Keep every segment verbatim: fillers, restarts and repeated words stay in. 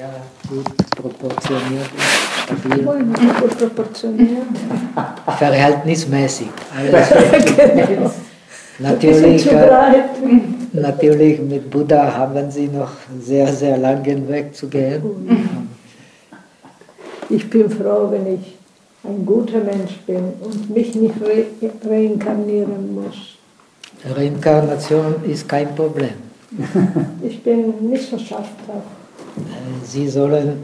Ja, gut proportioniert, stabil. Gut proportioniert. Verhältnismäßig. Alles Genau. natürlich, Zu breit. natürlich mit Buddha haben Sie noch sehr, sehr langen Weg zu gehen. Ich bin froh, wenn ich ein guter Mensch bin und mich nicht re reinkarnieren muss. Reinkarnation ist kein Problem. Ich bin nicht so scharf drauf. Sie sollen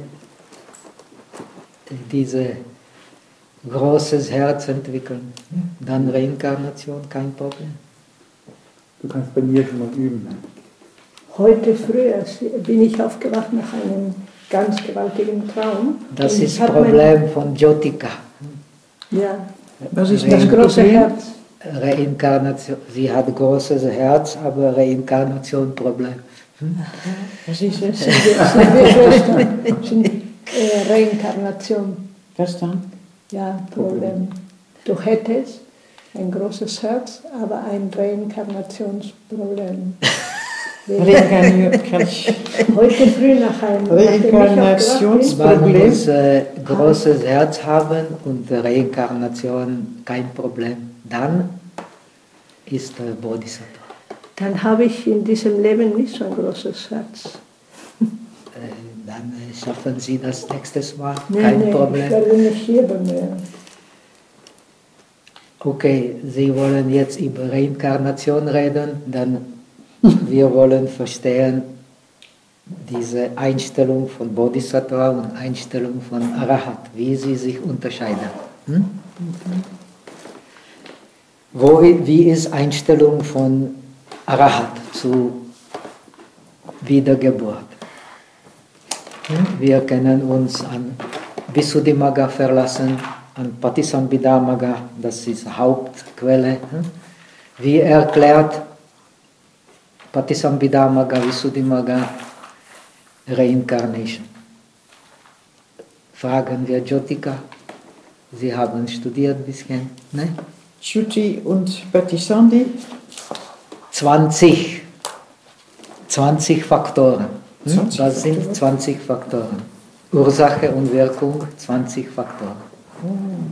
dieses großes Herz entwickeln. Dann Reinkarnation, kein Problem. Du kannst bei mir schon mal üben. Heute früh bin ich aufgewacht nach einem ganz gewaltigen Traum. Das ist das Problem von Jyotika. Ja, Was ist das große Herz. Reinkarnation. Sie hat großes Herz, aber Reinkarnation Problem. Was ist das? äh, Reinkarnation. Was dann? Ja, Problem. Du hättest ein großes Herz, aber ein Reinkarnationsproblem. Heute früh nach einem Reinkarnationsproblem. Man muss äh, großes Herz haben und Reinkarnation kein Problem. Dann ist äh, Bodhisattva. Dann habe ich in diesem Leben nicht so ein großes Herz. Äh, dann äh, schaffen Sie das nächstes Mal, nee, kein nee, Problem. Ich werde nicht hier bemühen. Okay, Sie wollen jetzt über Reinkarnation reden, dann wir wollen verstehen diese Einstellung von Bodhisattva und Einstellung von Arahat, wie sie sich unterscheiden. Hm? Mhm. Wo, wie ist Einstellung von Arahat zu Wiedergeburt? Hm? Wir können uns an Visuddhimagga verlassen, an Patisambhidamagga, das ist Hauptquelle. Hm? Wie erklärt Patisambhidamagga, Visuddhimagga, Reincarnation? Fragen wir Jyotika. Sie haben studiert ein bisschen, ne? Shruti und Patisandhi? zwanzig. zwanzig Faktoren. Hm? zwanzig Das sind Faktoren. zwanzig Faktoren. Ursache und Wirkung, zwanzig Faktoren. Oh.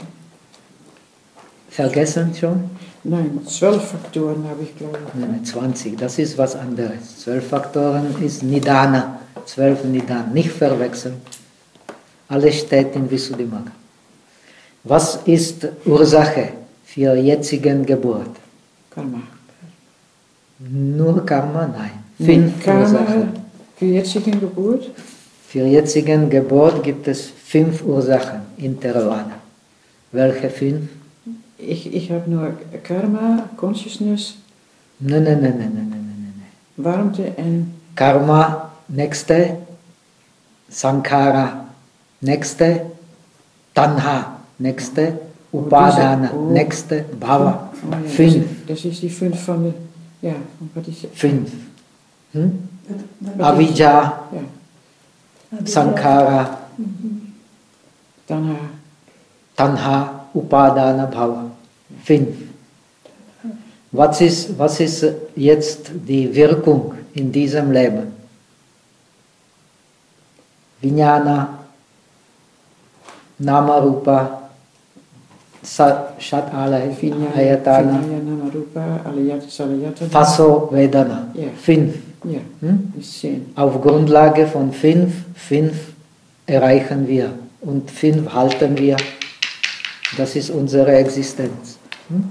Vergessen schon? Nein, zwölf Faktoren habe ich, glaube ich. Nein, zwanzig, das ist was anderes. zwölf Faktoren ist Nidana, zwölf Nidana, nicht verwechseln. Alles steht in Visuddhimagga. Was ist Ursache für jetzigen Geburt? Karma. Nur Karma? Nein. Fünf Karma Ursachen. für jetzigen Geburt? Für jetzigen Geburt gibt es fünf Ursachen in Theravada. Welche fünf? Ich, ich habe nur Karma, Consciousness. Nein, nein, nein, nein, nein, nein, nein. Warmte en... Karma, nächste. Sankhara, nächste. Tanha, nächste. Upadana, oh, nächste. Bhava. Oh, ja, fünf. Das ist die fünf von der... Ja, wat is het? Fünf. Hm? Avijja, Ja. Sankhara, Tanha. Tanha, Upadana, Bhava. Fünf. Was ist, was ist jetzt die Wirkung in diesem Leben? Vijnana, Namarupa, Shat Alaya, Ayatana, Namarupa, Alayata, Salayata. Faso, Vedana. Ja. Fünf. Ja, Hm? ist zehn. Auf Grundlage von fünf, fünf erreichen wir und fünf halten wir. Das ist unsere Existenz. Hm?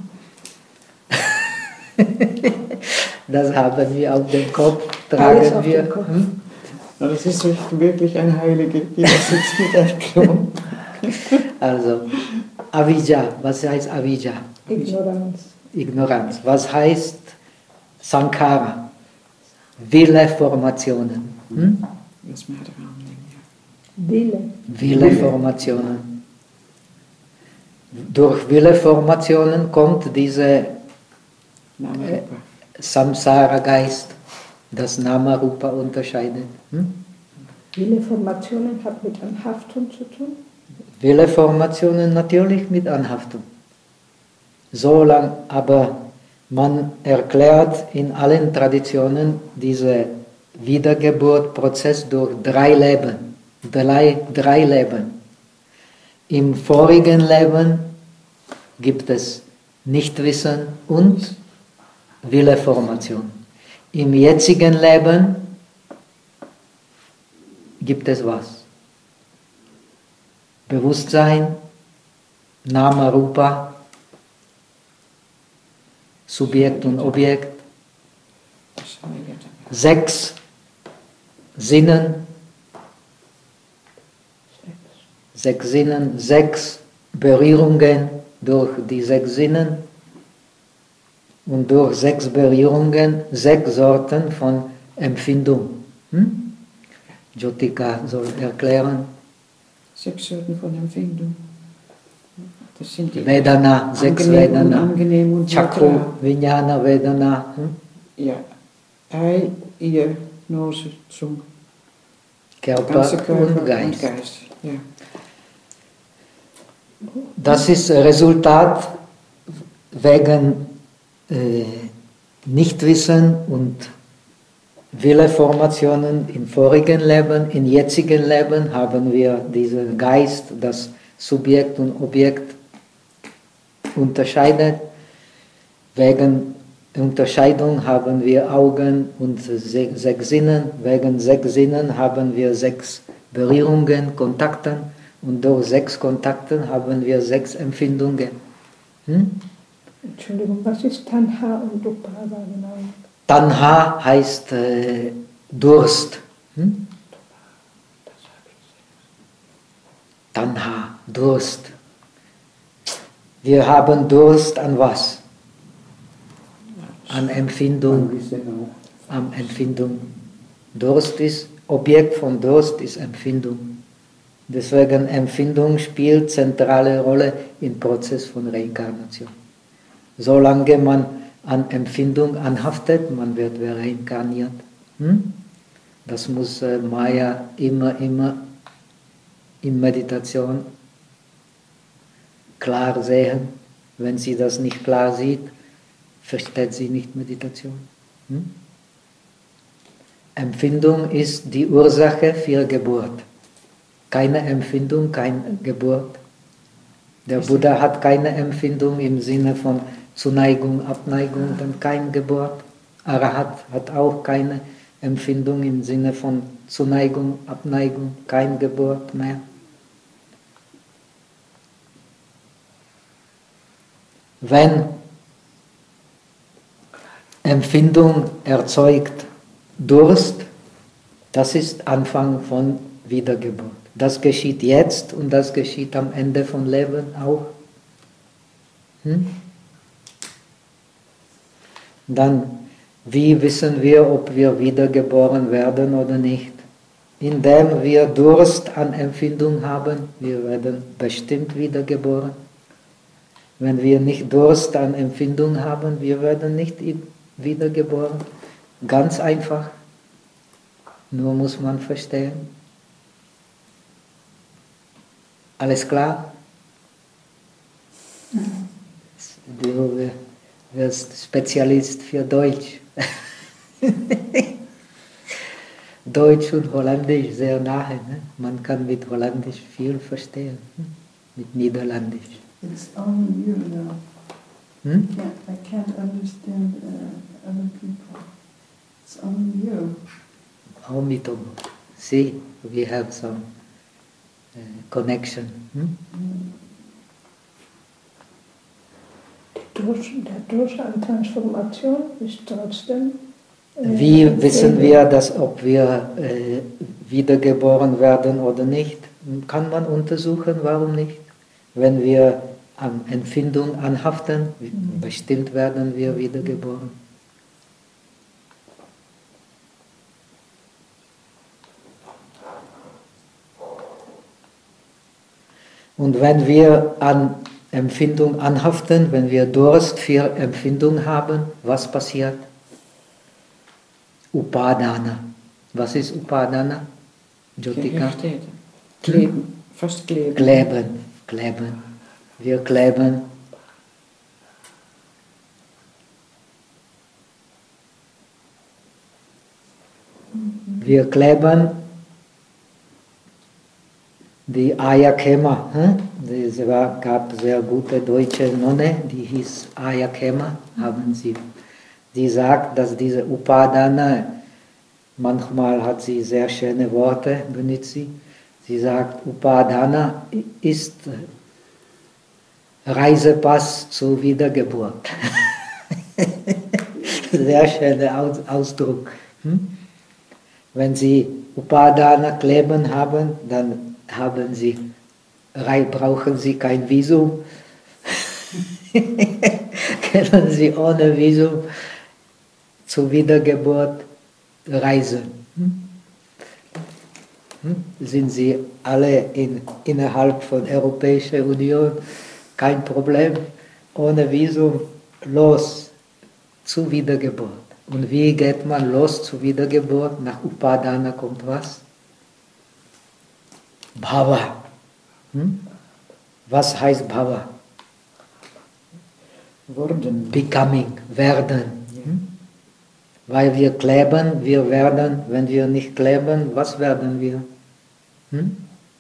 Das haben wir auf dem Kopf, tragen wir. Hm? Na, das ist wirklich ein Heilige, die das jetzt mit erklären. Also, Avijja, was heißt Avijja? Ignoranz. Ignoranz. Was heißt Sankhara? Willeformationen. Hm? Was macht er an? Wille. Willeformationen. Durch Willeformationen kommt dieser äh, Samsara-Geist, das Nama-Rupa unterscheidet. Hm? Willeformationen hat mit Anhaftung zu tun? Willeformationen natürlich mit Anhaftung. So lang, aber man erklärt in allen Traditionen diesen Wiedergeburtprozess durch drei Leben. drei, drei Leben. Im vorigen Leben gibt es Nichtwissen und Willeformation. Im jetzigen Leben gibt es was? Bewusstsein, Nama Rupa, Subjekt und Objekt, sechs Sinnen, sechs Sinnen, sechs Berührungen durch die sechs Sinnen und durch sechs Berührungen sechs Sorten von Empfindung. Hm? Jyotika soll erklären. Sechs Sorten von Empfindung. Das sind die Vedana, sechs Vedana. Angenehm und Chakru, Vijnana, Vedana. Hm? Ja, Ei, Ear, Nose, Zunge. Körper, Körper und Geist. Und Geist. Ja. Das ist Resultat wegen äh, Nichtwissen und Willeformationen im vorigen Leben. Im jetzigen Leben haben wir diesen Geist, das Subjekt und Objekt unterscheidet. Wegen Unterscheidung haben wir Augen und sechs Sinnen. Wegen sechs Sinnen haben wir sechs Berührungen, Kontakte. Und durch sechs Kontakte haben wir sechs Empfindungen. Hm? Entschuldigung, was ist Tanha und Upada genau? Tanha heißt äh, Durst. Hm? Tanha, Durst. Wir haben Durst an was? An Empfindung. An Empfindung. Durst ist, Objekt von Durst ist Empfindung. Deswegen Empfindung spielt zentrale Rolle im Prozess von Reinkarnation. Solange man an Empfindung anhaftet, man wird reinkarniert. Hm? Das muss äh, Maya immer, immer in Meditation klar sehen. Wenn sie das nicht klar sieht, versteht sie nicht Meditation. Hm? Empfindung ist die Ursache für Geburt. Keine Empfindung, keine Geburt. Der Buddha hat keine Empfindung im Sinne von Zuneigung, Abneigung, dann keine Geburt. Arahat hat auch keine Empfindung im Sinne von Zuneigung, Abneigung, keine Geburt mehr. Wenn Empfindung erzeugt Durst, das ist Anfang von Wiedergeburt. Das geschieht jetzt und das geschieht am Ende von Leben auch. Hm? Dann, wie wissen wir, ob wir wiedergeboren werden oder nicht? Indem wir Durst an Empfindung haben, wir werden bestimmt wiedergeboren. Wenn wir nicht Durst an Empfindung haben, wir werden nicht wiedergeboren. Ganz einfach. Nur muss man verstehen. Alles klar? Du wirst Spezialist für Deutsch. Deutsch und Holländisch sehr nahe. Ne? Man kann mit Holländisch viel verstehen. Ne? Mit Niederländisch. It's only you now. Hm? Yeah, I can't understand uh, other people. It's only you. Omitobo. See, we have some uh, connection. Hm? Durch, der Durst an Transformation ist trotzdem. Äh, Wie wissen wir, dass, ob wir äh, wiedergeboren werden oder nicht? Kann man untersuchen, warum nicht? Wenn wir an Empfindung anhaften, mhm. bestimmt werden wir wiedergeboren. Und wenn wir an Empfindung anhaften, wenn wir Durst für Empfindung haben, was passiert? Upadana. Was ist Upadana? Jyotika? Kleben, fast kleben. Kleben, kleben. Wir kleben. Wir kleben die Ayakema, es gab sehr gute deutsche Nonne, die hieß Ayakema, haben sie, die sagt, dass diese Upadana, manchmal hat sie sehr schöne Worte, benutzt sie, sie sagt, Upadana ist Reisepass zur Wiedergeburt. Sehr schöner Ausdruck. Wenn Sie Upadana kleben haben, dann haben Sie, brauchen Sie kein Visum. Können Sie ohne Visum zur Wiedergeburt reisen. Sind Sie alle in, innerhalb von der Europäischen Union, kein Problem, ohne Visum, los zur Wiedergeburt. Und wie geht man los zur Wiedergeburt? Nach Upadana kommt was? Bhava. Hm? Was heißt Bhava? Worden. Becoming, werden. Hm? Weil wir kleben, wir werden, wenn wir nicht kleben, was werden wir? Hm?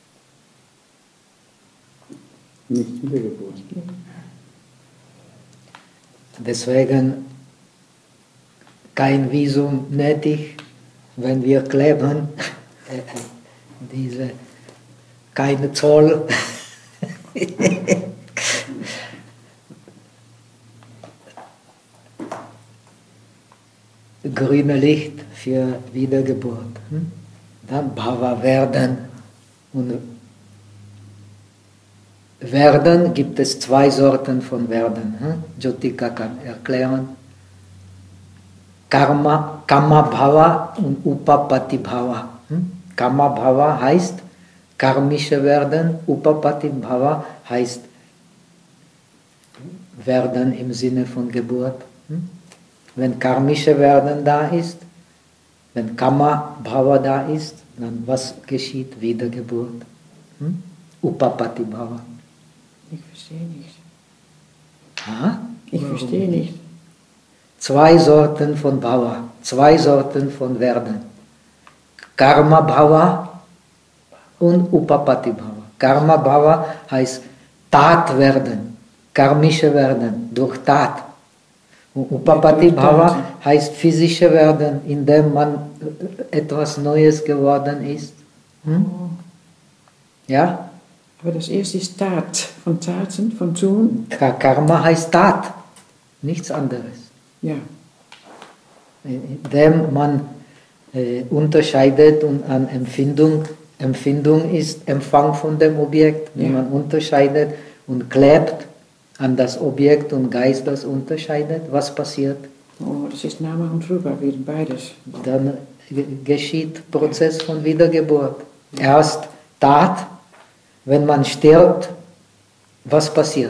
Nicht Wiedergeburt. Deswegen kein Visum nötig, wenn wir kleben, diese, keine Zoll. Grüne Licht für Wiedergeburt. Dann Bhava werden. Und Werden gibt es zwei Sorten von Werden. Hm? Jyotika kann erklären. Karma, Kama Bhava und Upapati Bhava. Hm? Kama Bhava heißt karmische Werden, Upapati Bhava heißt Werden im Sinne von Geburt. Hm? Wenn karmische Werden da ist, wenn Kama Bhava da ist, dann was geschieht? Wiedergeburt. Hm? Upapati Bhava. Ich verstehe nicht. Ha? Ich verstehe nicht. Zwei Sorten von Bhava, zwei Sorten von Werden. Karma Bhava und Upapati Bhava. Karma Bhava heißt Tat werden, karmische Werden, durch Tat. Und Upapati Bhava heißt physische Werden, indem man etwas Neues geworden ist. Hm? Ja? Aber das erste ist Tat, von Taten, von Tun. Karma heißt Tat, nichts anderes. Ja. Indem man äh, unterscheidet und an Empfindung, Empfindung ist Empfang von dem Objekt, wenn Ja. man unterscheidet und klebt an das Objekt und Geist das unterscheidet, was passiert? Oh, das ist Name und Rupa, wieder beides. Dann geschieht Prozess von Wiedergeburt. Erst Tat, wenn man stirbt, was passiert?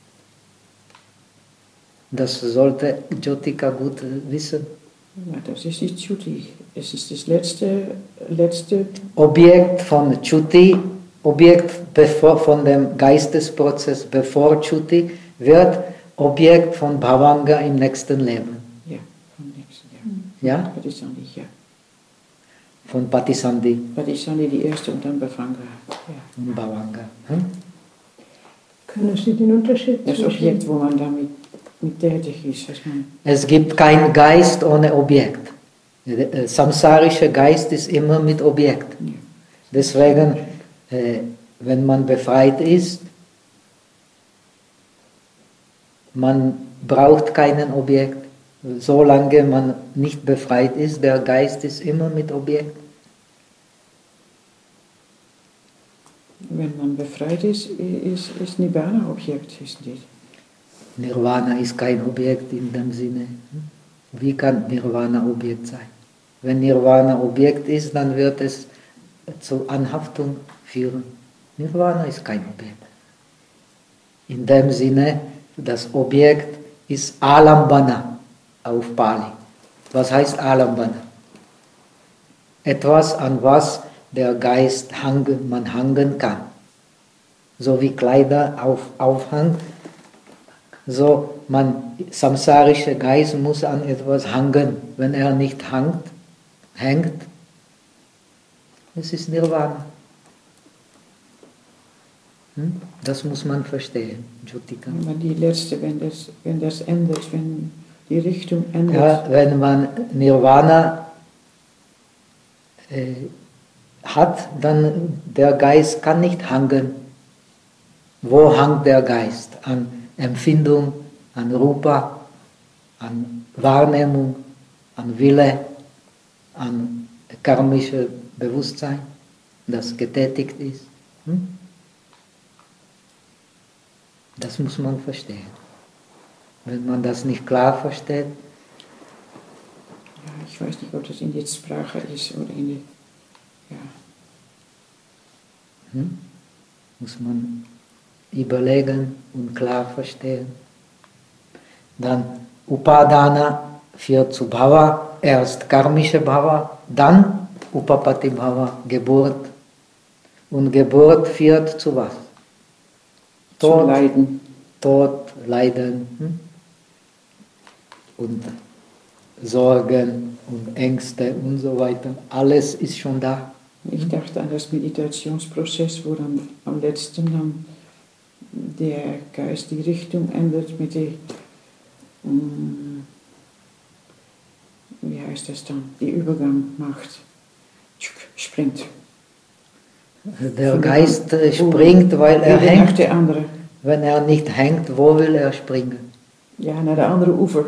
Das sollte Jyotika gut wissen. Ja, das ist die Chuti. Es ist das letzte, letzte Objekt von Chuti, Objekt bevor, von dem Geistesprozess bevor Chuti, wird Objekt von Bhavanga im nächsten Leben. ja, vom nächsten Jahr. Ja? Patisandhi, ja. Von Patisandhi Patisandhi die erste und dann Bhavanga. Ja. und Bhavanga. Hm? Können Sie den Unterschied Das zwischen Objekt, wo man damit mit tätig ist. Dass man Es gibt keinen Geist ohne Objekt. Der samsarische Geist ist immer mit Objekt. ja. Deswegen, äh, wenn man befreit ist, man braucht keinen Objekt. Solange man nicht befreit ist, der Geist ist immer mit Objekt. Wenn man befreit ist, ist, ist Nibbana Objekt, ist nicht. Nirvana ist kein Objekt in dem Sinne. Wie kann Nirvana Objekt sein? Wenn Nirvana Objekt ist, dann wird es zur Anhaftung führen. Nirvana ist kein Objekt. In dem Sinne, das Objekt ist Alambana auf Pali. Was heißt Alambana? Etwas, an was der Geist hangen, man hangen kann. So wie Kleider auf, aufhängen. So, man, samsarischer Geist muss an etwas hangen. Wenn er nicht hangt, hängt, es ist Nirvana. Hm? Das muss man verstehen, Jyotika. Aber die letzte, wenn das, wenn das ändert, wenn die Richtung ändert. Ja, wenn man Nirvana äh, hat, dann der Geist kann nicht hangen. Wo hangt der Geist? An Empfindung, an Rupa, an Wahrnehmung, an Wille, an karmische Bewusstsein, das getätigt ist. Hm? Das muss man verstehen. Wenn man das nicht klar versteht, Ja, ich weiß nicht, ob das in der Sprache ist oder in der, ja. hm? muss man überlegen und klar verstehen. Dann Upadana führt zu Bhava, erst karmische Bhava, dann Upapati Bhava, Geburt. Und Geburt führt zu was? Tod, Zu leiden. Tod, Leiden hm? und Sorgen und Ängste und so weiter. Alles ist schon da. Ich dachte an das Meditationsprozess, wo dann am letzten dann der Geist die Richtung ändert mit der, um, wie heißt das dann, die Übergang macht, springt. Der Geist springt, weil er Jeder nach hängt. der andere. Wenn er nicht hängt, wo will er springen? Ja, naar der andere Ufer.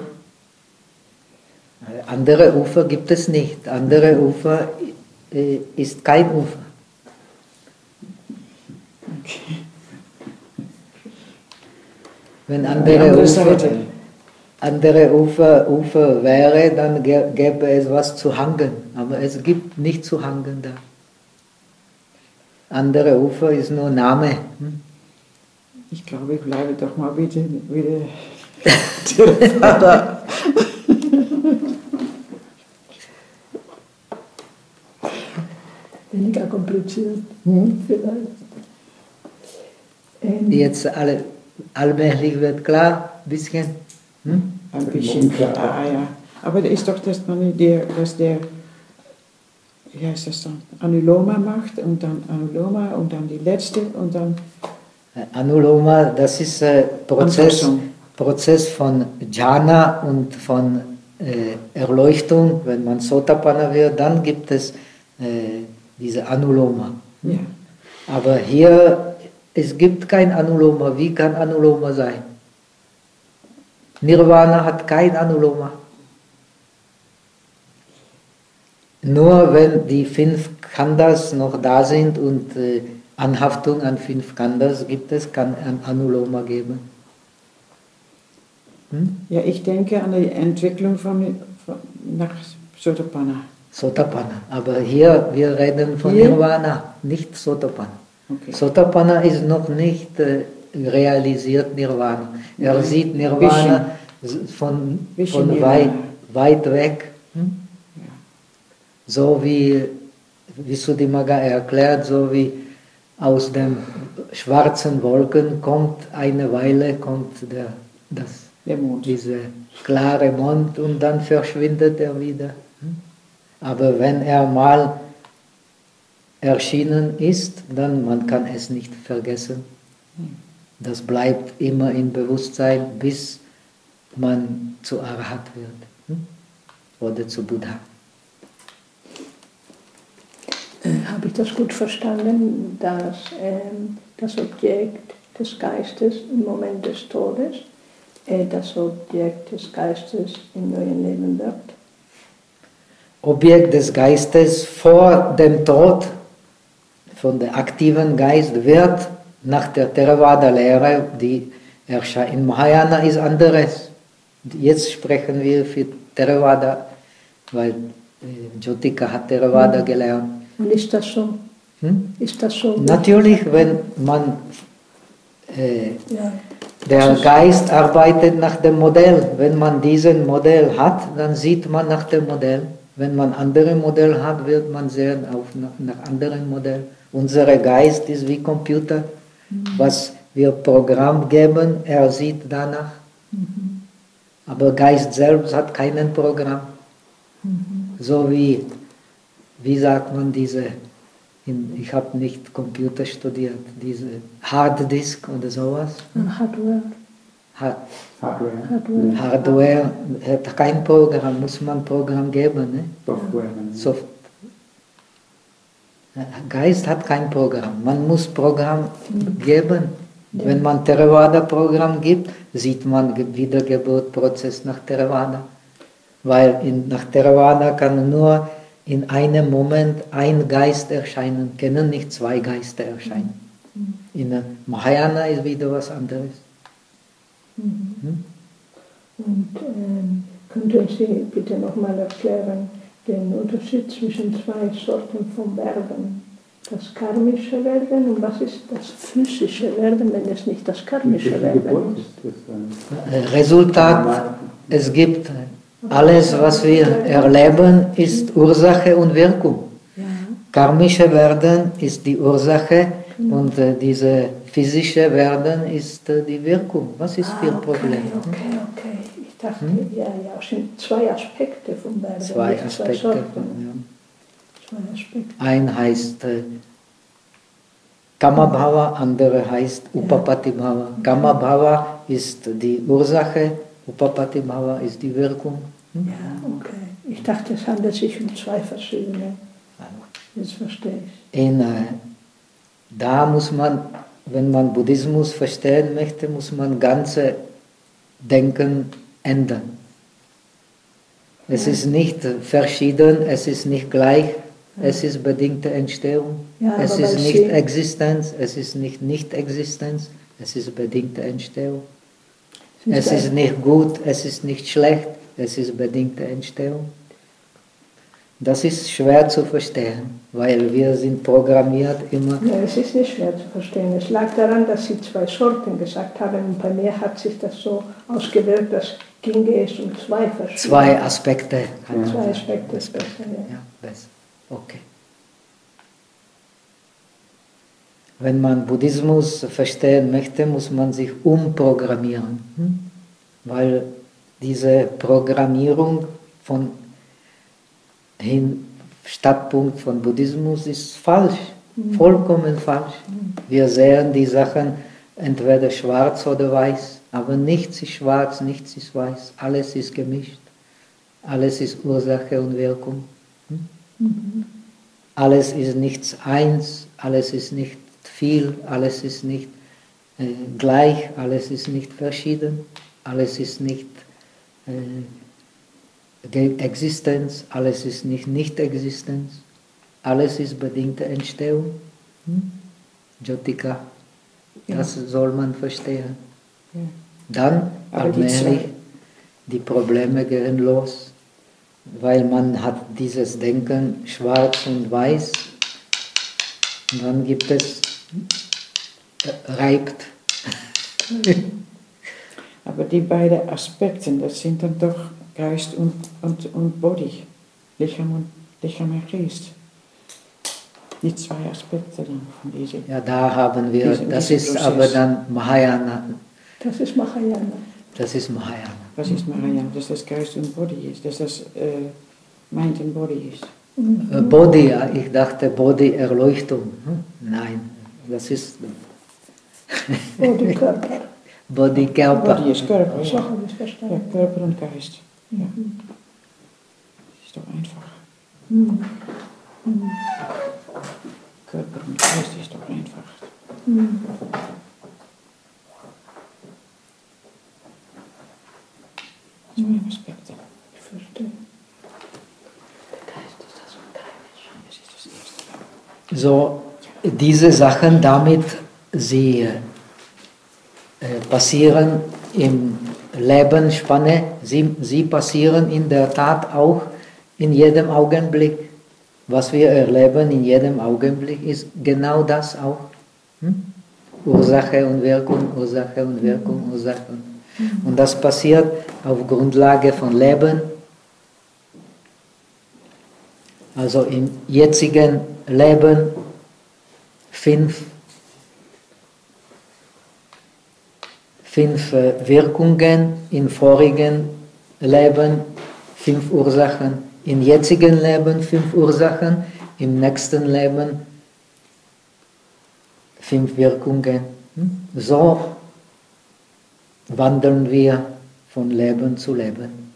Andere Ufer gibt es nicht. Andere Ufer äh, ist kein Ufer. Okay. Wenn Die andere andere Ufer, Seite. andere Ufer, Ufer wäre, dann gä- gäbe es was zu hangen. Aber es gibt nicht zu hangen da. Andere Ufer ist nur Name. Hm? Ich glaube, ich bleibe doch mal bitte wieder der Vater. Weniger kompliziert, Hm? vielleicht. Ähm, Jetzt alle, allmählich wird klar, ein bisschen. Hm? Ein bisschen, ah, ja. Aber da ist doch, dass man der, dass der, wie heißt das dann, Anuloma macht und dann Anuloma und dann die letzte und dann Anuloma, das ist äh, Prozess, Anpassung. Prozess von Jhana und von äh, Erleuchtung. Wenn man Sotapanna wird, dann gibt es äh, diese Anuloma. Ja. Aber hier, es gibt kein Anuloma. Wie kann Anuloma sein? Nirvana hat kein Anuloma. Nur wenn die fünf Khandas noch da sind und äh, Anhaftung an fünf Khandas gibt es, kann ein Anuloma geben. Hm? Ja, ich denke an die Entwicklung von, von nach Sotapanna. Sotapanna. Aber hier, wir reden von Hier? Nirvana, nicht Sotapanna. Okay. Sotapanna ist noch nicht äh, realisiert Nirvana. Er Nein. sieht Nirvana von, Bisschen von Nirvana. weit, weit weg. Hm? Ja. So wie, wie Sudhimaga erklärt, so wie aus den schwarzen Wolken kommt eine Weile kommt der, das, Der Mond. dieser klare Mond und dann verschwindet er wieder. Aber wenn er mal erschienen ist, dann man kann es nicht vergessen. Das bleibt immer im Bewusstsein, bis man zu Arhat wird oder zu Buddha. Äh, Habe ich das gut verstanden, dass ähm, das Objekt des Geistes im Moment des Todes äh, das Objekt des Geistes im neuen Leben wird? Objekt des Geistes vor dem Tod von der aktiven Geist wird nach der Theravada-Lehre, die erscheint in Mahayana ist anderes. Jetzt sprechen wir für Theravada, weil äh, Jyotika hat Theravada gelernt. Und ist das so? Hm? Ist das so? Natürlich, wenn man äh, Ja. der Geist arbeitet nach dem Modell. Wenn man diesen Modell hat, dann sieht man nach dem Modell. Wenn man andere Modell hat, wird man sehen auf nach, nach anderen Modell. Unser Geist ist wie Computer. Mhm. Was wir Programm geben, er sieht danach. Mhm. Aber Geist selbst hat kein Programm. Mhm. So wie, wie sagt man diese in, ich habe nicht Computer studiert, diese Harddisk oder sowas. Hardware. Ha Hardware. Hardware. Hardware hat kein Programm, muss man Programm geben. Ne? Software. Soft Geist hat kein Programm, man muss Programm geben. Ja. Wenn man Theravada-Programm gibt, sieht man Wiedergeburtprozess nach Theravada. Weil in, nach Theravada kann nur in einem Moment ein Geist erscheinen, können nicht zwei Geister erscheinen. In der Mahayana ist wieder was anderes. Mhm. Hm? Und ähm, könnten Sie bitte nochmal erklären den Unterschied zwischen zwei Sorten von Werden? Das karmische Werden und was ist das physische Werden, wenn es nicht das karmische Werden ist? Resultat, es gibt alles, was wir erleben, ist Ursache und Wirkung. Ja. Karmische Werden ist die Ursache und äh, diese physische Werden ist äh, die Wirkung. Was ist für ein Ah, Problem? okay, okay, okay. Ich dachte, ja, ja, es sind zwei Aspekte von Werden. Zwei nicht Aspekte. Zwei Sorten. Ja. Zwei Aspekte. Ein heißt äh, Kamabhava, andere heißt Upapatibhava. Kamabhava ist die Ursache, Upapatibhava ist die Wirkung. Hm? Ja, okay. Ich dachte, es handelt sich um zwei verschiedene. Jetzt verstehe ich. In, äh, da muss man, wenn man Buddhismus verstehen möchte, muss man ganze Denken ändern. Es ist nicht verschieden, es ist nicht gleich, es ist bedingte Entstehung, Ja, es aber ist weil nicht Sie- Existenz, es ist nicht Nicht-Existenz, es ist bedingte Entstehung. Sind Es zwei- ist nicht gut, es ist nicht schlecht, es ist bedingte Entstehung. Das ist schwer zu verstehen, weil wir sind programmiert immer. Ja, es ist nicht schwer zu verstehen. Es lag daran, dass Sie zwei Sorten gesagt haben und bei mir hat sich das so ausgewirkt, dass ginge es um zwei verschiedene. Zwei Aspekte. kann man Zwei sagen. Aspekte ist besser, ja. Ja, besser. Okay. Wenn man Buddhismus verstehen möchte, muss man sich umprogrammieren. Hm? Weil diese Programmierung von hin, Startpunkt von Buddhismus ist falsch, vollkommen falsch. Wir sehen die Sachen entweder schwarz oder weiß, aber nichts ist schwarz, nichts ist weiß, alles ist gemischt, alles ist Ursache und Wirkung. Hm? Mhm. Alles ist nichts eins, alles ist nicht viel, alles ist nicht äh, gleich, alles ist nicht verschieden, alles ist nicht äh, Existenz, alles ist nicht Nicht-Existenz, alles ist bedingte Entstehung. Hm? Jyotika, Ja. das soll man verstehen. Ja. Dann Aber die allmählich zwei- die Probleme gehen los, weil man hat dieses Denken schwarz und weiß und dann gibt es äh, reibt. Aber die beiden Aspekte, das sind dann doch Geist und, und, und Body, Lichaam und, Lichaam und Geist. Die zwei Aspekte dann von diesem. Ja, da haben wir, Diesen- das diesen ist Prozess. aber dann Mahayana, Das ist Mahayana. das ist Mahayana. Was ist Mahayana? Dass das Geist und Body ist, dass das äh, Mind und Body ist. Äh, Body, ja, ich dachte Body Erleuchtung. Hm? Nein, das ist Body, Körper. Body Körper. Body ist Körper, So ja. habe ich Ja, verstanden. Körper und Geist. Ja. Das ist doch einfach. Mhm. Körper und Geist ist doch einfach. Mhm. Zwei Aspekte. Ich verstehe. Das ist das Erste. So, diese Sachen damit, sie äh, passieren im Lebensspanne, sie, sie passieren in der Tat auch in jedem Augenblick. Was wir erleben in jedem Augenblick ist genau das auch. Hm? Ursache und Wirkung, Ursache und Wirkung, Ursache. Und das passiert auf Grundlage von Leben. Also im jetzigen Leben fünf, fünf äh, Wirkungen, im vorigen Leben fünf Ursachen, im jetzigen Leben fünf Ursachen, im nächsten Leben fünf Wirkungen. So wandeln wir von Leben zu Leben.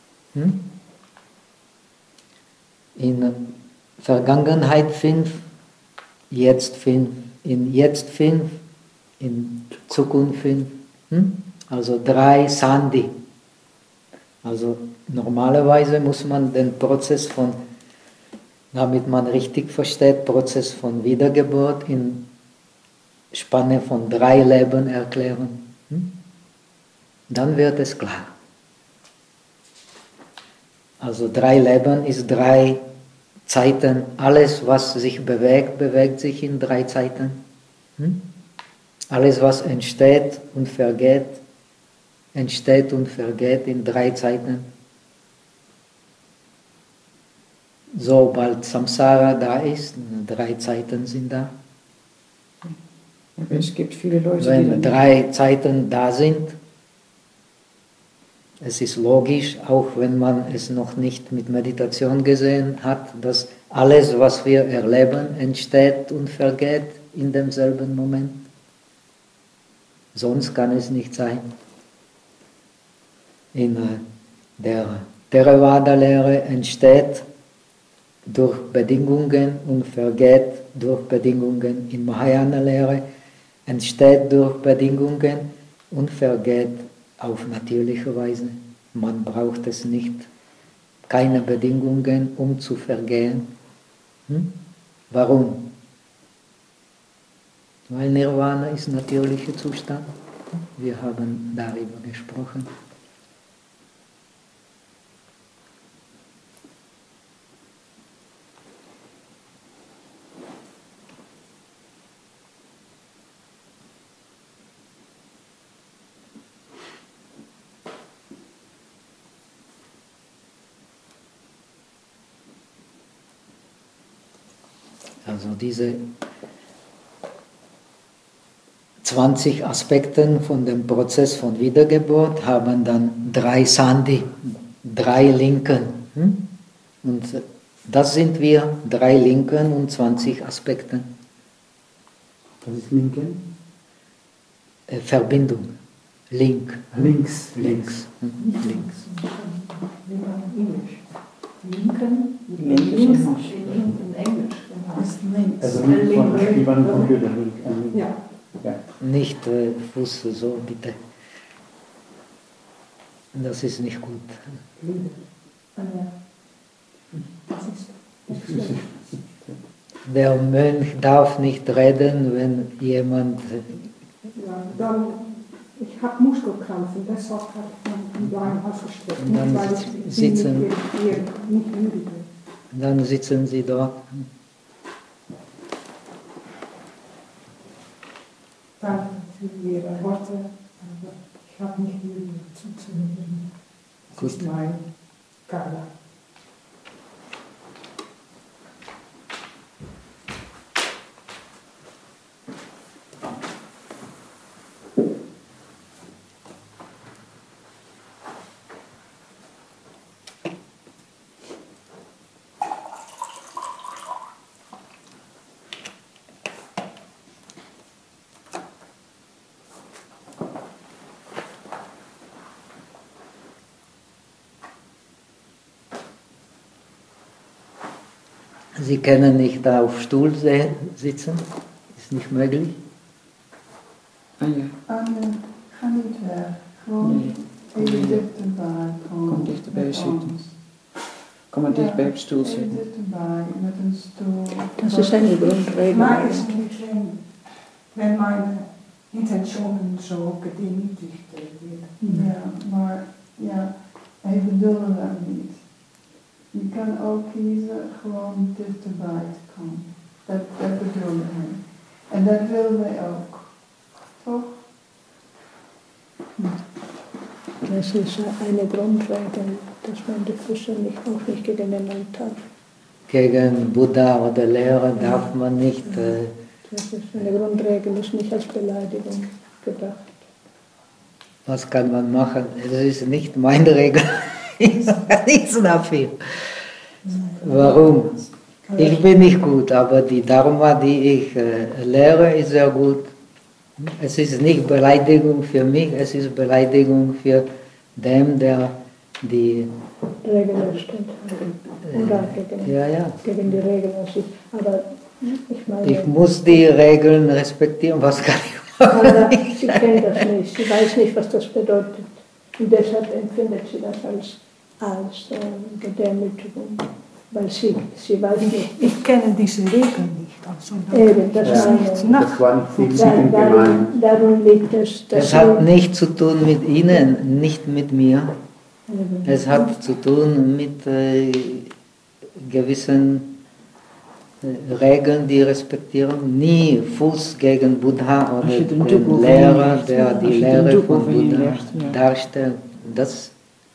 In Vergangenheit fünf, jetzt fünf, in jetzt fünf, in Zukunft fünf. Also drei Sandhi. Also normalerweise muss man den Prozess von, damit man richtig versteht, Prozess von Wiedergeburt in Spanne von drei Leben erklären. Dann wird es klar. Also drei Leben ist drei Zeiten. Alles, was sich bewegt, bewegt sich in drei Zeiten. Alles, was entsteht und vergeht, entsteht und vergeht in drei Zeiten. Sobald Samsara da ist, drei Zeiten sind da. Aber es gibt viele Leute, Wenn die drei Zeiten da sind, es ist logisch, auch wenn man es noch nicht mit Meditation gesehen hat, dass alles, was wir erleben, entsteht und vergeht in demselben Moment. Sonst kann es nicht sein. In der Theravada-Lehre entsteht durch Bedingungen und vergeht durch Bedingungen. In Mahayana-Lehre entsteht durch Bedingungen und vergeht auf natürliche Weise. Man braucht es nicht, keine Bedingungen, um zu vergehen. Hm? Warum? Weil Nirvana ist natürlicher Zustand. Wir haben darüber gesprochen. Also diese zwanzig Aspekte von dem Prozess von Wiedergeburt haben dann drei Sandhi, drei Linken. Und das sind wir, drei Linken und zwanzig Aspekte. Was ist Linken? Verbindung. Link. Links. Links. Links. Linken, Links. links in Englisch. Ist links. Also links von, wie beim Computer. Link, ein Link. Ja. Ja. Nicht äh, Fuß so, bitte. Das ist nicht gut. Ah, ja. Das ist nicht schlimm. Der Mönch darf nicht reden, wenn jemand... Ja, dann, ich habe Muskelkrampfen, deshalb habe ich mein Bein ausgestreckt. Und dann Nicht, weil ich sitzen- nicht, nicht, nicht müde bin. Dann sitzen sie dort. Danke für Ihre Worte, aber ich habe nicht müde zuzuhören. Das Gut. ist mein Kala. Sie können nicht da auf Stuhl sitzen, ist nicht möglich. Ah ja, Anne, ga niet weg. Gewoon even dichterbij komen. Kom dichterbij met zitten. ons. kom maar dicht bij op de stoel Even zitten. dichterbij met een stoel. Das ist eine Grundregel. Maar ist nicht schlimm, wenn meine Intentionen so gedemütigt werden. Ja, maar ja, hij bedoelde dat niet. Je kan ook kiezen gewoon dichterbij te komen. Dat, dat bedoelde hij. En dat willen wij ook. Toch? Das ist eine Grundregel, dass man die Füße nicht, auch nicht gegeneinander darf. Gegen Buddha oder Lehrer darf man nicht. Äh, Das ist eine Grundregel, ist nicht als Beleidigung gedacht. was kann man machen? Das ist nicht meine Regel. Nichts dafür. Warum? Ich bin nicht gut, aber die Dharma, die ich äh, lehre, ist sehr gut. Es ist nicht Beleidigung für mich, es ist Beleidigung für den, der die Regeln erstellt hat. Oder gegen, ja, ja. gegen die Regeln. Aber ich meine, Ich muss die Regeln respektieren, was kann ich machen? aber sie kennt das nicht, sie weiß nicht, was das bedeutet. Und deshalb empfindet sie das als, als äh, Gedemütigung. Weil sie, sie weiß nicht. Ich kenne diese Regeln nicht. Also Eben, das Ja, meine das ich. war nicht Da- signifikant Darum, gemeint. darum liegt es, dass Es hat nichts zu tun mit Ihnen, nicht mit mir. Eben. Es hat zu tun mit äh, gewissen äh, Regeln, die respektieren. Nie Fuß gegen Buddha oder Als je den den Dukkha Lehrer, verhindigt, der als die je den Lehre Dukkha von Buddha verhindigt, ja. darstellt. Das,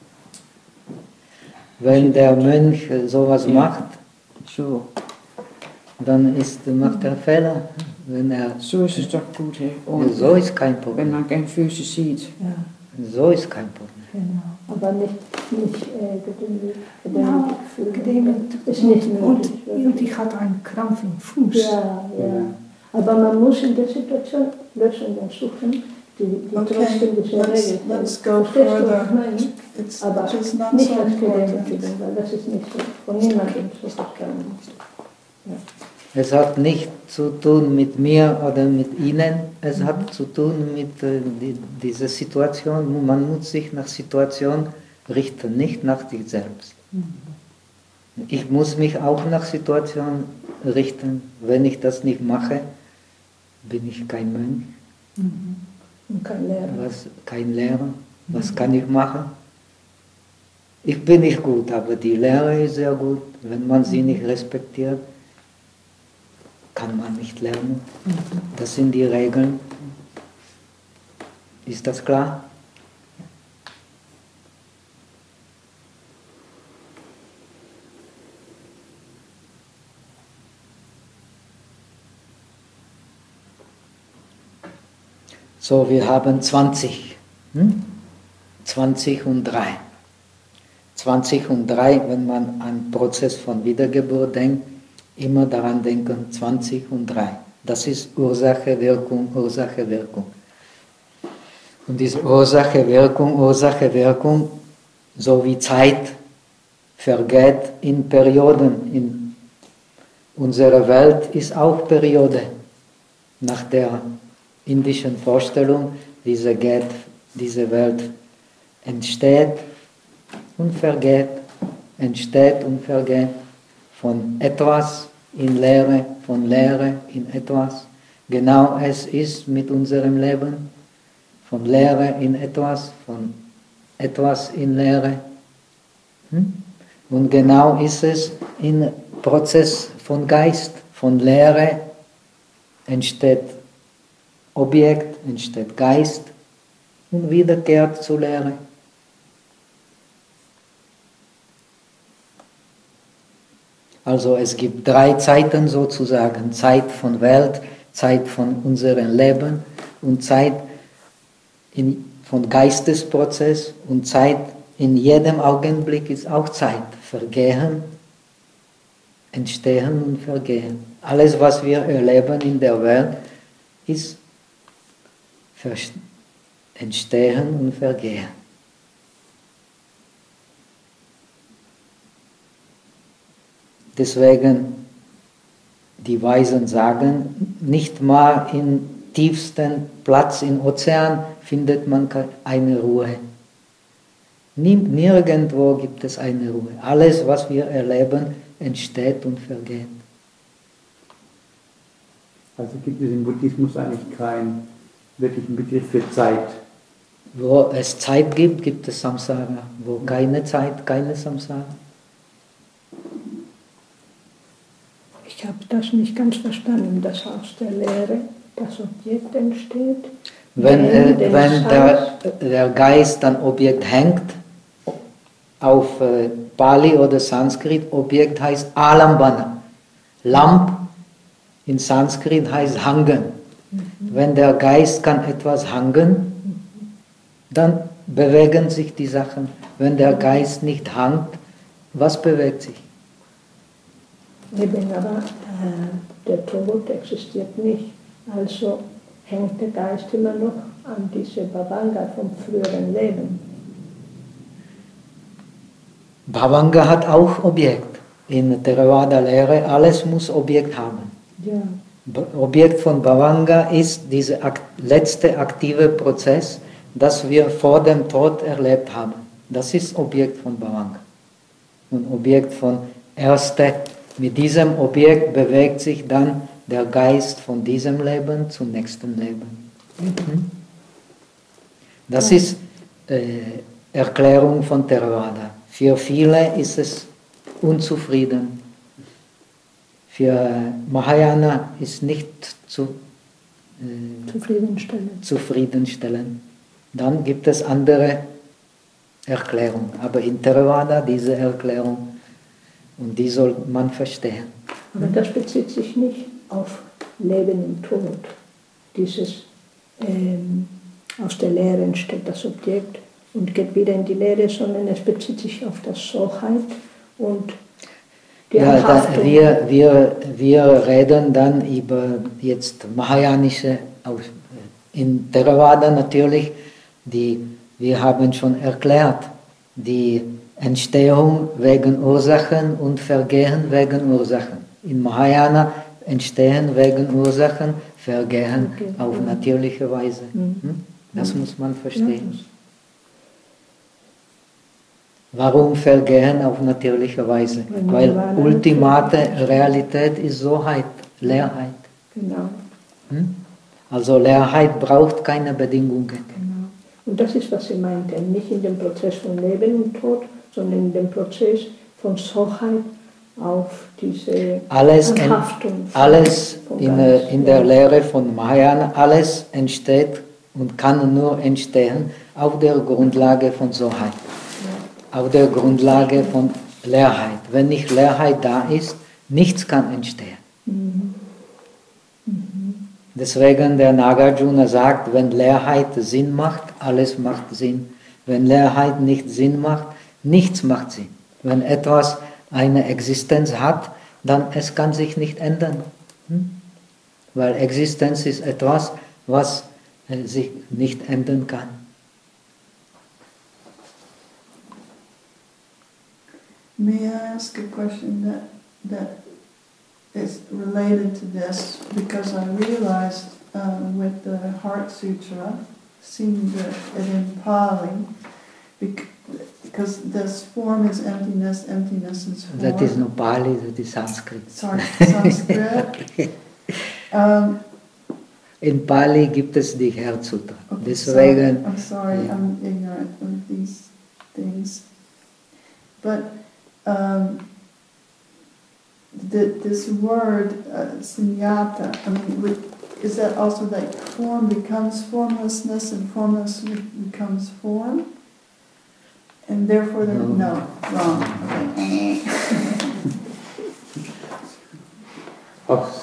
wenn der Mönch sowas Ja. macht, So, dann ist, macht er Fehler. Wenn er, so ist es doch gut. He. Und so ist kein wenn Problem. man keine Füße sieht. Ja, So ist kein Problem. genau. Aber nicht, nicht äh, gedemütigt Ja, fühlen. gedemütigt. Ist nicht Und, nötig. und ich hatte einen Krampf im Fuß. Ja, ja. Aber man muss in der Situation Lösungen suchen, die, die Okay, trotzdem diese let's, Regel let's go Verstehst du, was further. ich meine? It's Aber just not nicht so als important. Gedemütigung, weil das ist nicht so. Von niemandem so verstanden. Es hat nicht zu tun mit mir oder mit Ihnen, es hat zu tun mit äh, die, dieser Situation. Man muss sich nach Situation richten, nicht nach sich selbst. Ich muss mich auch nach Situation richten. Wenn ich das nicht mache, bin ich kein Mönch, Und kein Lehrer. was, kein Lehrer. Was kann ich machen? Ich bin nicht gut, aber die Lehre ist sehr gut. Wenn man sie nicht respektiert, kann man nicht lernen. Das sind die Regeln. Ist das klar? So, wir haben zwanzig. Hm? zwanzig und drei. zwanzig und drei, wenn man an Prozess von Wiedergeburt denkt, immer daran denken, zwanzig und drei. Das ist Ursache, Wirkung, Ursache, Wirkung. Und diese Ursache, Wirkung, Ursache, Wirkung, so wie Zeit vergeht in Perioden. In unserer Welt ist auch Periode. Nach der indischen Vorstellung, diese, geht, diese Welt entsteht und vergeht, entsteht und vergeht. Von etwas in Lehre, von Lehre in etwas. Genau es ist mit unserem Leben. Von Lehre in etwas, von etwas in Lehre. Und genau ist es im Prozess von Geist. Von Lehre entsteht Objekt, entsteht Geist und wiederkehrt zur Lehre. Also es gibt drei Zeiten sozusagen, Zeit von Welt, Zeit von unserem Leben und Zeit in, von Geistesprozess und Zeit in jedem Augenblick ist auch Zeit. Vergehen, Entstehen und Vergehen. Alles, was wir erleben in der Welt, ist Entstehen und Vergehen. Deswegen, die Weisen sagen, nicht mal im tiefsten Platz im Ozean findet man eine Ruhe. Nirgendwo gibt es eine Ruhe. Alles, was wir erleben, entsteht und vergeht. Also gibt es im Buddhismus eigentlich keinen wirklichen Begriff für Zeit. Wo es Zeit gibt, gibt es Samsara. Wo keine Zeit, keine Samsara. Ich habe das nicht ganz verstanden, dass aus der Lehre das Objekt entsteht. Wenn, äh, den wenn Sans- der, der Geist an Objekt hängt, auf äh, Pali oder Sanskrit, Objekt heißt Alambana. Lamp in Sanskrit heißt hangen. Wenn der Geist kann etwas hangen, dann bewegen sich die Sachen. Wenn der Geist nicht hangt, was bewegt sich? Eben, aber äh, der Tod existiert nicht. Also hängt der Geist immer noch an diese Bhavanga vom früheren Leben. Bhavanga hat auch Objekt. In Theravada-Lehre, alles muss Objekt haben. Ja. Objekt von Bhavanga ist dieser akt letzte aktive Prozess, das wir vor dem Tod erlebt haben. Das ist Objekt von Bhavanga. Und Objekt von Erste. Mit diesem Objekt bewegt sich dann der Geist von diesem Leben zum nächsten Leben. Mhm. Das ist äh, Erklärung von Theravada. Für viele ist es unzufrieden. Für Mahayana ist nicht zu, äh, Zufriedenstellend. zufriedenstellend. Dann gibt es andere Erklärungen. Aber in Theravada diese Erklärung, und die soll man verstehen. Aber das bezieht sich nicht auf Leben im Tod. Dieses ähm, aus der Lehre entsteht das Objekt und geht wieder in die Lehre, sondern es bezieht sich auf das Soheit und die Ja, da, Anhaftung. wir, wir, wir reden dann über jetzt Mahayanische, in Theravada natürlich, die, wir haben schon erklärt, die Entstehung wegen Ursachen und Vergehen wegen Ursachen. In Mahayana entstehen wegen Ursachen, Vergehen Okay. auf natürliche Weise. Mhm. Das muss man verstehen. Ja. Warum Vergehen auf natürliche Weise? Weil Weil Nirvana ultimate natürlich- Realität ist Soheit, Leerheit. Genau, Hm? Also Leerheit braucht keine Bedingungen. genau. Und das ist, was sie meinte, nicht in dem Prozess von Leben und Tod, sondern in dem Prozess von Soheit auf diese Alles, en, Anhaftung. von- alles vom in, Geist. äh, in der Lehre von Mahayana, alles entsteht und kann nur entstehen auf der Grundlage von Soheit, auf der Grundlage von Leerheit. Wenn nicht Leerheit da ist, nichts kann entstehen. Mhm. Deswegen der Nagarjuna sagt, wenn Leerheit Sinn macht, alles macht Sinn. Wenn Leerheit nicht Sinn macht, nichts macht Sinn. Wenn etwas eine Existenz hat, dann es kann sich nicht ändern. Hm? Weil Existenz ist etwas, was äh, sich nicht ändern kann. May I ask a question that, that is related to this? Because I realized uh, with the Heart Sutra, seeing the, it in Pali, bec- because this form is emptiness, emptiness is form. That is not Pali, that is Sanskrit. Sorry, Sanskrit. um, In Pali gibt es die Herzsutra. okay, Deswegen, sorry, I'm sorry, I'm ignorant of these things. But um, the, this word, uh, sunyata, I mean, would, is that also that form becomes formlessness and formlessness becomes form? And therefore, the, No. no, wrong. Okay. Aus.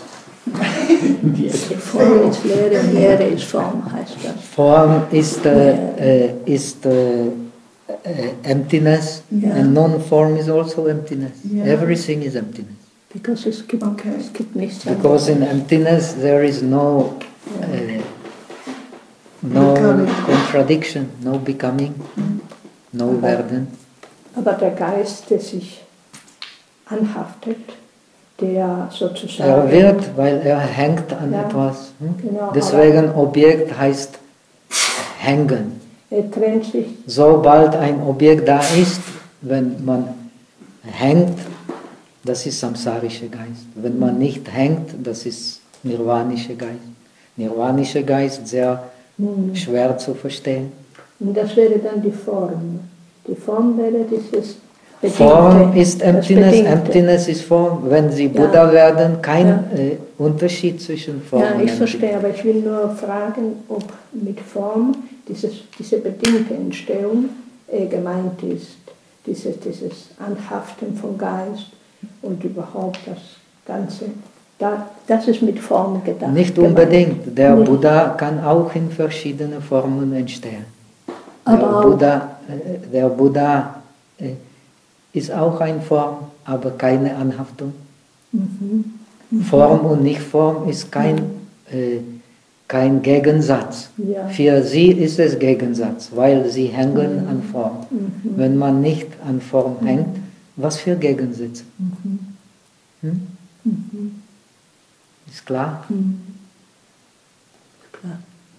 Form ist Lehre, Lehre ist Form, heißt das. Form ist, äh, äh, ist äh, äh, emptiness, Yeah. and non-form is also emptiness. Yeah. Everything is emptiness. Because es gibt, Okay. es gibt nichts Because in emptiness there is no, uh, no Becoming. contradiction, no becoming, no werden. Aber der Geist, der sich anhaftet, der sozusagen... Er wird, weil er hängt an Ja. etwas. Hm? Genau, Deswegen Objekt heißt hängen. Er trennt sich, Sobald ein Objekt da ist, wenn man hängt, das ist samsarischer Geist. Wenn man nicht hängt, das ist nirvanischer Geist. Nirvanischer Geist, sehr hm, schwer zu verstehen. und das wäre dann die Form. Die Form wäre dieses Bedingte. Form ist das Emptiness, Bedingte. Emptiness ist Form. Wenn Sie Ja. Buddha werden, kein Ja. äh, Unterschied zwischen Form Ja, und ich Emptiness. verstehe, aber ich will nur fragen, ob mit Form dieses, diese bedingte Entstehung äh, gemeint ist. Dieses, dieses Anhaften vom Geist und überhaupt das Ganze. Da, das ist mit Form gedacht. Nicht gemeint. unbedingt. Der Nicht. Buddha kann auch in verschiedenen Formen entstehen. Aber Der auch- Buddha, äh, der Buddha äh, ist auch eine Form, aber keine Anhaftung. Mhm. Form und Nichtform ist kein, äh, kein Gegensatz. Ja. Für sie ist es Gegensatz, weil sie hängen Mhm. an Form. Mhm. Wenn man nicht an Form hängt, was für Gegensätze? Mhm. Hm? Mhm. Ist klar? Mhm. Klar.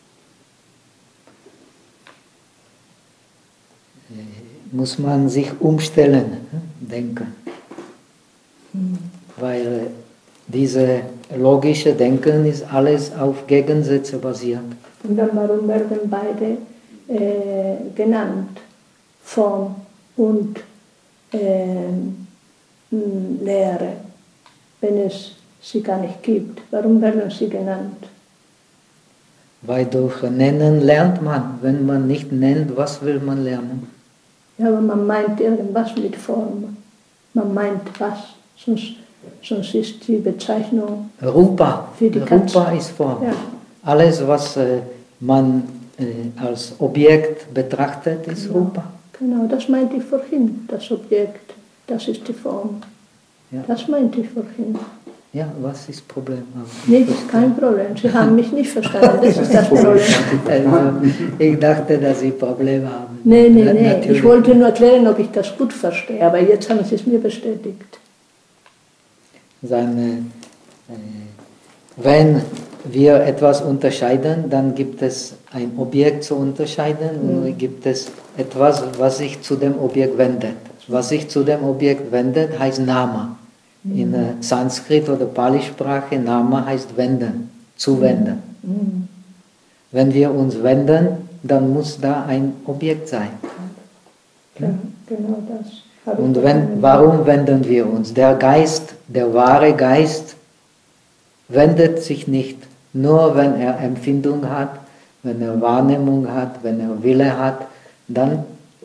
Muss man sich umstellen, denken. Mhm. Weil diese logische Denken ist alles auf Gegensätze basiert. Und dann warum werden beide äh, genannt? Form und äh, Lehre, wenn es sie gar nicht gibt. Warum werden sie genannt? Weil durch Nennen lernt man. Wenn man nicht nennt, was will man lernen? Ja, aber man meint irgendwas mit Form. Man meint was, sonst, sonst ist die Bezeichnung Rupa. für die Katze. Rupa ist Form. Ja. Alles, was äh, man äh, als Objekt betrachtet, ist Genau. Rupa. Genau, das meinte ich vorhin, das Objekt, das ist die Form. Ja. Das meinte ich vorhin. Ja, was ist das Problem? Nee, das ist kein Problem. Sie haben mich nicht verstanden, das ist das Problem. Also, ich dachte, dass Sie Probleme haben. Nee, nee, Na- nee. natürlich. Ich wollte nur erklären, ob ich das gut verstehe, aber jetzt haben Sie es mir bestätigt. Seine, äh, wenn wir etwas unterscheiden, dann gibt es ein Objekt zu unterscheiden und Mhm. gibt es etwas, was sich zu dem Objekt wendet. Was sich zu dem Objekt wendet, heißt Nama. In äh, Sanskrit oder Pali-Sprache, Nama heißt wenden, zuwenden. Mhm. Wenn wir uns wenden, dann muss da ein Objekt sein. Ja, genau das. Habe ich Und doch wenn, einen- warum wenden wir uns? Der Geist, der wahre Geist, wendet sich nicht, nur wenn er Empfindung hat, wenn er Wahrnehmung hat, wenn er Wille hat, dann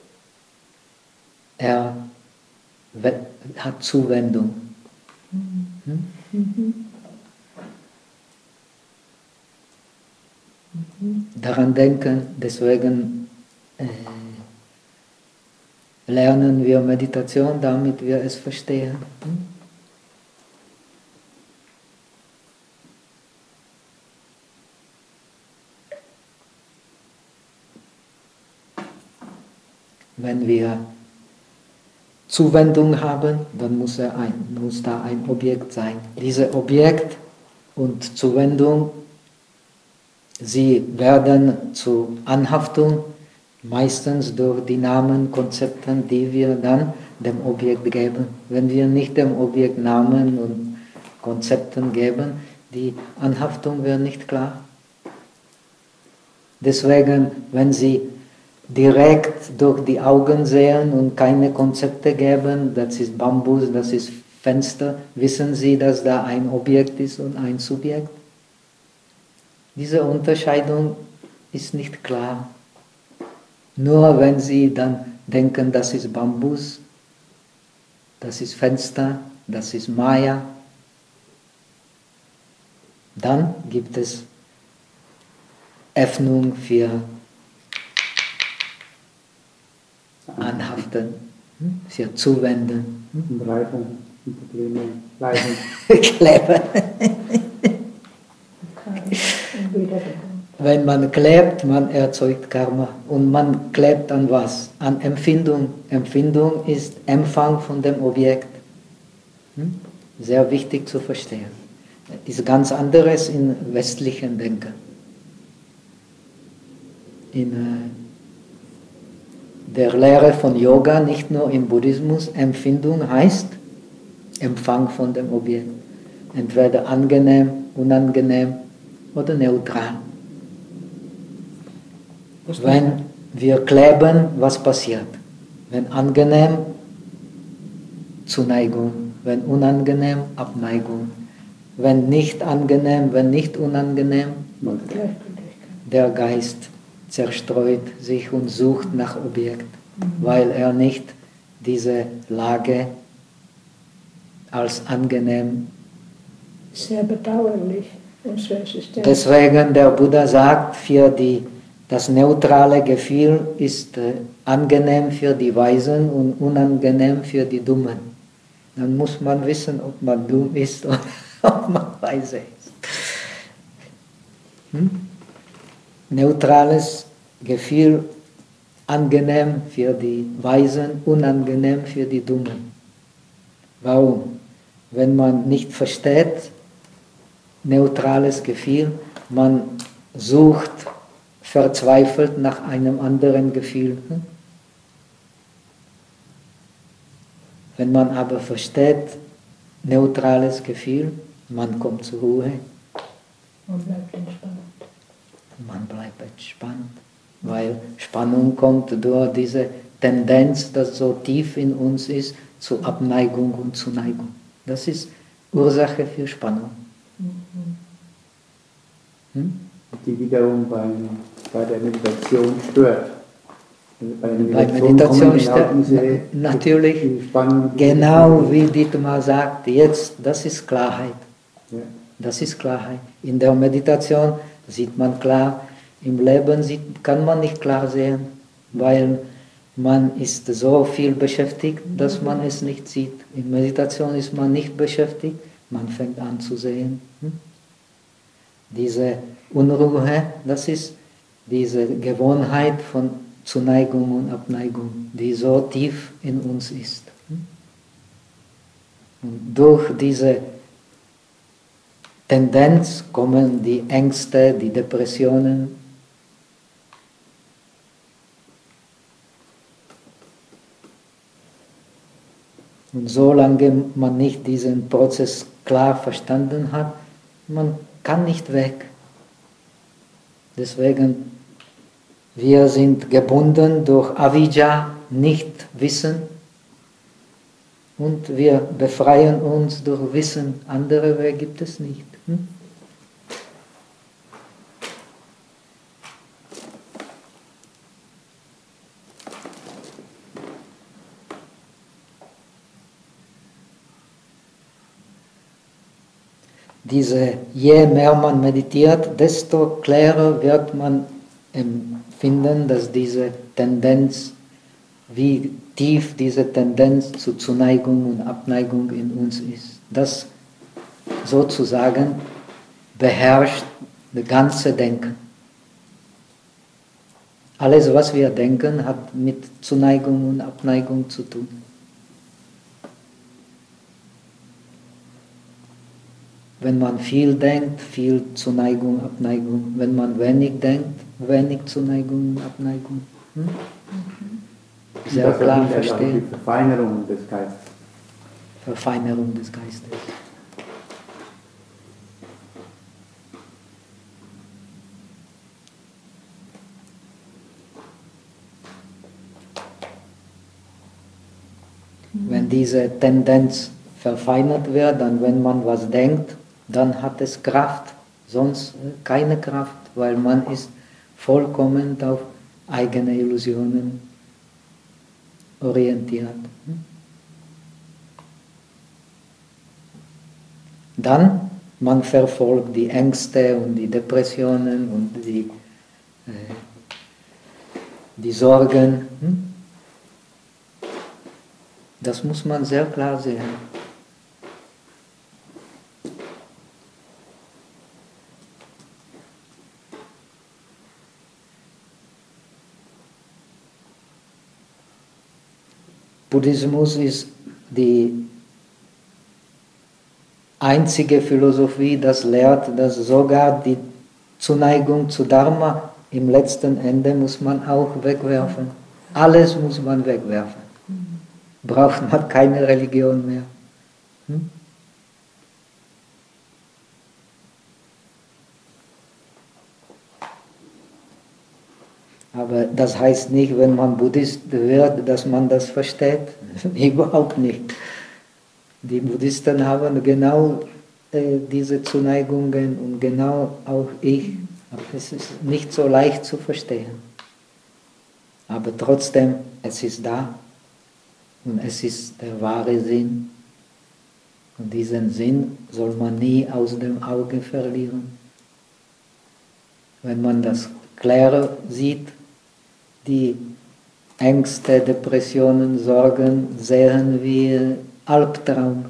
er we- hat Zuwendung. Hm? Mhm. Daran denken, deswegen äh, lernen wir Meditation, damit wir es verstehen. Hm? Wenn wir Zuwendung haben, dann muss, er ein, muss da ein Objekt sein. Dieses Objekt und Zuwendung, sie werden zur Anhaftung, meistens durch die Namen, Konzepte, die wir dann dem Objekt geben. Wenn wir nicht dem Objekt Namen und Konzepten geben, die Anhaftung wird nicht klar. Deswegen, wenn Sie direkt durch die Augen sehen und keine Konzepte geben, das ist Bambus, das ist Fenster, wissen Sie, dass da ein Objekt ist und ein Subjekt? Diese Unterscheidung ist nicht klar. Nur wenn Sie dann denken, das ist Bambus, das ist Fenster, das ist Maya, dann gibt es Öffnung für Anhaften, für Zuwenden. Reibung, Probleme, Leiden. Kleben. Wenn man klebt, man erzeugt Karma. Und man klebt an was? An Empfindung. Empfindung ist Empfang von dem Objekt. Hm? Sehr wichtig zu verstehen. Ist ganz anderes in westlichen Denken. In äh, der Lehre von Yoga, nicht nur im Buddhismus, Empfindung heißt Empfang von dem Objekt. Entweder angenehm, unangenehm oder neutral. Wenn wir kleben, was passiert? Wenn angenehm, Zuneigung. Wenn unangenehm, Abneigung. Wenn nicht angenehm, wenn nicht unangenehm, der Geist zerstreut sich und sucht nach Objekt, weil er nicht diese Lage als angenehm. Sehr bedauerlich, unser System. Deswegen der Buddha sagt, für die, das neutrale Gefühl ist äh, angenehm für die Weisen und unangenehm für die Dummen. dann muss man wissen, ob man dumm ist oder ob man weise ist. Hm? Neutrales Gefühl, angenehm für die Weisen, unangenehm für die Dummen. Warum? Wenn man nicht versteht, neutrales Gefühl, man sucht verzweifelt nach einem anderen Gefühl. Wenn man aber versteht, neutrales Gefühl, man kommt zur Ruhe. Man bleibt entspannt. Man bleibt entspannt, weil Spannung kommt durch diese Tendenz, das so tief in uns ist, zu Abneigung und zu Neigung. Das ist Ursache für Spannung. Hm? Die wiederum beim, bei der Meditation stört. Bei der Bei Meditation, Meditation genau stört diese, natürlich, diese Spannung, genau wie Dietmar sagt, jetzt, das ist Klarheit. Ja. Das ist Klarheit. In der Meditation sieht man klar, im Leben sieht, kann man nicht klar sehen, weil man ist so viel beschäftigt, dass man es nicht sieht. In Meditation ist man nicht beschäftigt, man fängt an zu sehen. Hm? Diese Unruhe, das ist diese Gewohnheit von Zuneigung und Abneigung, die so tief in uns ist. Hm? Und durch diese Tendenz kommen die Ängste, die Depressionen. Und solange man nicht diesen Prozess klar verstanden hat, man kann nicht weg. Deswegen, wir sind gebunden durch Avijja, nicht Wissen, und wir befreien uns durch Wissen. Andere Wege gibt es nicht. Hm? Diese, je mehr man meditiert, desto klarer wird man empfinden, dass diese Tendenz, wie tief diese Tendenz zu Zuneigung und Abneigung in uns ist. Das sozusagen beherrscht das ganze Denken. Alles, was wir denken, hat mit Zuneigung und Abneigung zu tun. Wenn man viel denkt, viel Zuneigung, Abneigung. Wenn man wenig denkt, wenig Zuneigung und Abneigung. Hm? Sehr das klar ist verstehen. Die Verfeinerung des Geistes. Verfeinerung des Geistes. Wenn diese Tendenz verfeinert wird, dann wenn man was denkt, dann hat es Kraft, sonst keine Kraft, weil man ist vollkommen auf eigene Illusionen orientiert. Dann, man verfolgt die Ängste und die Depressionen und die, äh, die Sorgen. Das muss man sehr klar sehen. Buddhismus ist die einzige Philosophie, das lehrt, dass sogar die Zuneigung zu Dharma im letzten Ende muss man auch wegwerfen. Alles muss man wegwerfen. Braucht man keine Religion mehr. Hm? Aber das heißt nicht, wenn man Buddhist wird, dass man das versteht. Überhaupt nicht. Die Buddhisten haben genau äh, diese Zuneigungen und genau auch ich. Aber es ist nicht so leicht zu verstehen. Aber trotzdem, es ist da. Und es ist der wahre Sinn. Und diesen Sinn soll man nie aus dem Auge verlieren. Wenn man das klarer sieht, die Ängste, Depressionen, Sorgen sehen wir Albtraum.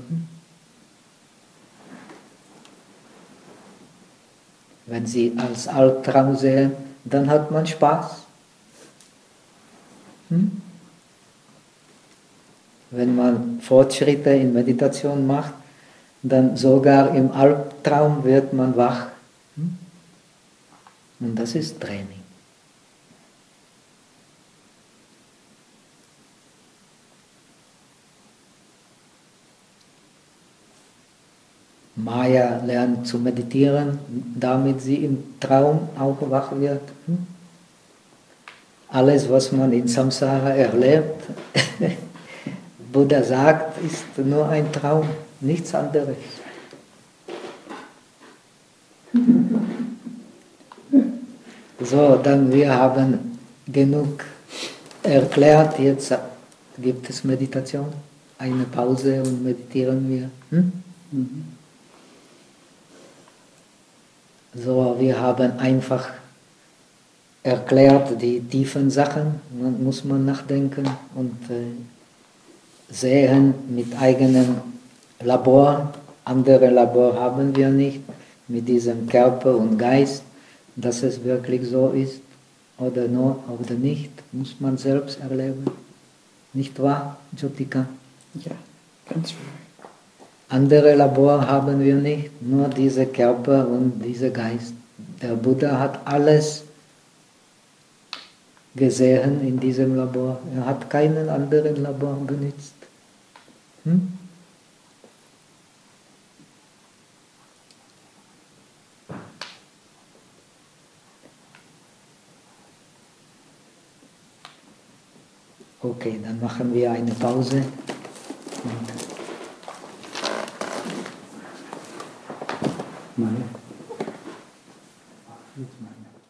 Wenn Sie als Albtraum sehen, dann hat man Spaß. Hm? Wenn man Fortschritte in Meditation macht, dann sogar im Albtraum wird man wach. Hm? Und das ist Training. Maya lernt zu meditieren, damit sie im Traum auch wach wird. Alles, was man in Samsara erlebt, Buddha sagt, ist nur ein Traum, nichts anderes. So, dann wir haben genug erklärt, jetzt gibt es Meditation, eine Pause und meditieren wir. Hm? Mhm. So, wir haben einfach erklärt die tiefen Sachen, dann muss man nachdenken und äh, sehen mit eigenem Labor. Andere Labor haben wir nicht, mit diesem Körper und Geist, dass es wirklich so ist oder nur oder nicht, muss man selbst erleben. Nicht wahr, Jyotika? Ja, ganz wahr. Andere Labor haben wir nicht, nur diese Körper und dieser Geist. Der Buddha hat alles gesehen in diesem Labor. Er hat keinen anderen Labor benutzt. Hm? Okay, dann machen wir eine Pause. Und Meine. Ach, jetzt meine.